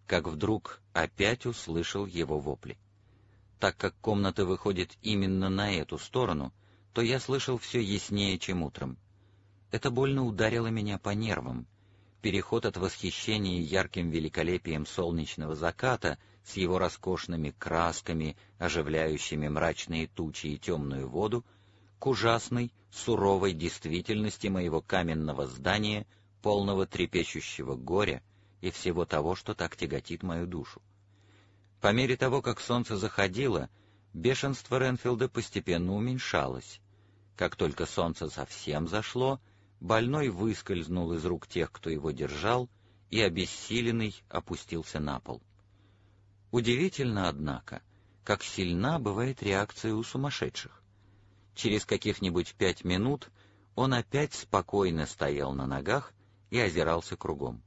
как вдруг опять услышал его вопли. Так как комната выходит именно на эту сторону, то я слышал все яснее, чем утром. Это больно ударило меня по нервам. Переход от восхищения ярким великолепием солнечного заката с его роскошными красками, оживляющими мрачные тучи и темную воду, к ужасной, суровой действительности моего каменного здания, полного трепещущего горя и всего того, что так тяготит мою душу. По мере того, как солнце заходило, бешенство Ренфилда постепенно уменьшалось. Как только солнце совсем зашло, больной выскользнул из рук тех, кто его держал, и, обессиленный, опустился на пол. Удивительно, однако, как сильна бывает реакция у сумасшедших. Через каких-нибудь 5 минут он опять спокойно стоял на ногах и озирался кругом.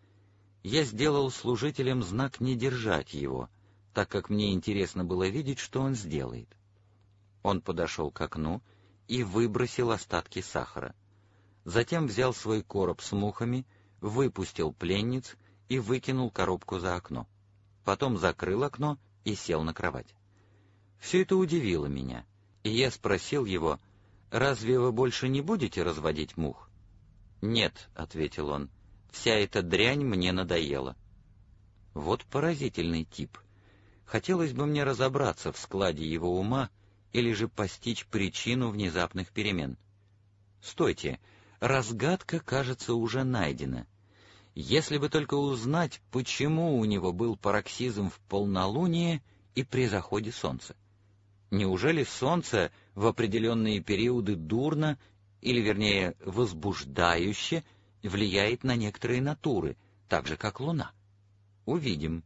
Я сделал служителям знак не держать его, так как мне интересно было видеть, что он сделает. Он подошел к окну и выбросил остатки сахара. Затем взял свой короб с мухами, выпустил пленниц и выкинул коробку за окно. Потом закрыл окно и сел на кровать. Все это удивило меня, и я спросил его: «Разве вы больше не будете разводить мух?» «Нет», — ответил он, — «вся эта дрянь мне надоела». Вот поразительный тип. Хотелось бы мне разобраться в складе его ума или же постичь причину внезапных перемен. Стойте, разгадка, кажется, уже найдена. Если бы только узнать, почему у него был пароксизм в полнолуние и при заходе солнца. Неужели солнце в определенные периоды дурно, или, вернее, возбуждающе, влияет на некоторые натуры, так же, как луна? Увидим.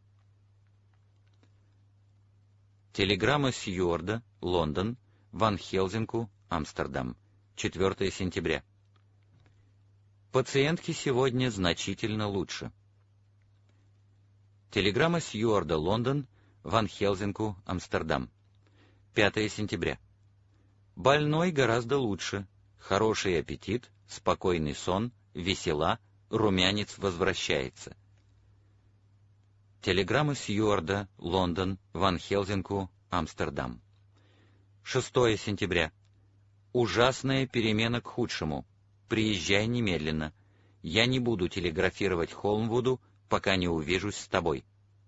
Телеграмма Сьюарда, Лондон, Ван Хелзинку, Амстердам, 4 сентября. Пациентке сегодня значительно лучше. Телеграмма Сьюарда, Лондон, Ван Хелзинку, Амстердам, 5 сентября. Больной гораздо лучше. Хороший аппетит, спокойный сон, весела, румянец возвращается. Телеграмма Сьюарда, Лондон, Ван Хелзинку, Амстердам. 6 сентября. Ужасная перемена к худшему. Приезжай немедленно. Я не буду телеграфировать Холмвуду, пока не увижусь с тобой.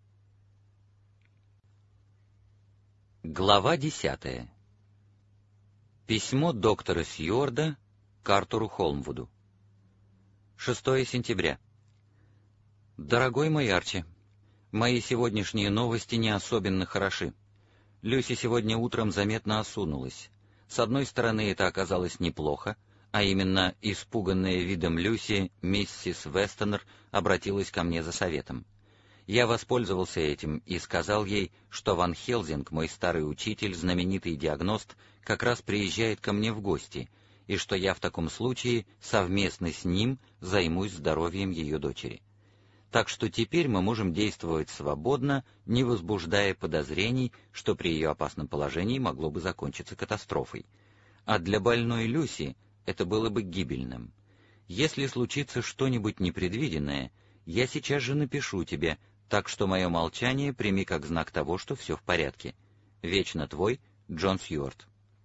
Глава 10. Письмо доктора Сьюарда к Артуру Холмвуду. 6 сентября. Дорогой мой Арчи, мои сегодняшние новости не особенно хороши. Люси сегодня утром заметно осунулась. С одной стороны, это оказалось неплохо, а именно, испуганная видом Люси, миссис Вестонер обратилась ко мне за советом. Я воспользовался этим и сказал ей, что Ван Хелзинг, мой старый учитель, знаменитый диагност, как раз приезжает ко мне в гости, и что я в таком случае совместно с ним займусь здоровьем ее дочери. Так что теперь мы можем действовать свободно, не возбуждая подозрений, что при ее опасном положении могло бы закончиться катастрофой. А для больной Люси это было бы гибельным. Если случится что-нибудь непредвиденное, я сейчас же напишу тебе, так что мое молчание прими как знак того, что все в порядке. Вечно твой, Джон Сьюарт.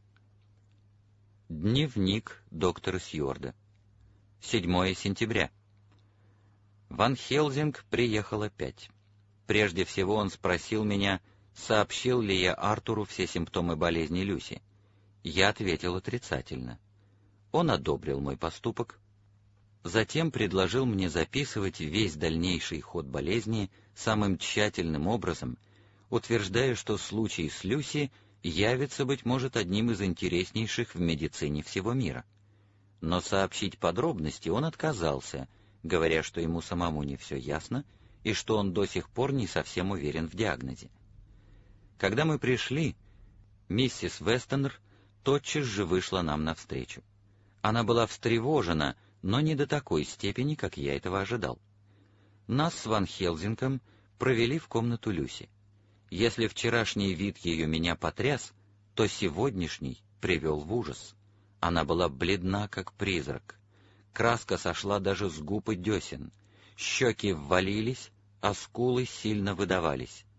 Дневник доктора Сьюарда. 7 сентября. Ван Хелзинг приехал опять. Прежде всего он спросил меня, сообщил ли я Артуру все симптомы болезни Люси. Я ответил отрицательно. Он одобрил мой поступок. Затем предложил мне записывать весь дальнейший ход болезни самым тщательным образом, утверждая, что случай с Люси явится, быть может, одним из интереснейших в медицине всего мира. Но сообщить подробности он отказался, говоря, что ему самому не все ясно и что он до сих пор не совсем уверен в диагнозе. Когда мы пришли, миссис Вестонер тотчас же вышла нам навстречу. Она была встревожена, но не до такой степени, как я этого ожидал. Нас с Ван Хелзингом провели в комнату Люси. Если вчерашний вид ее меня потряс, то сегодняшний привел в ужас. Она была бледна, как призрак. Краска сошла даже с губ и десен. Щеки ввалились, а скулы сильно выдавались.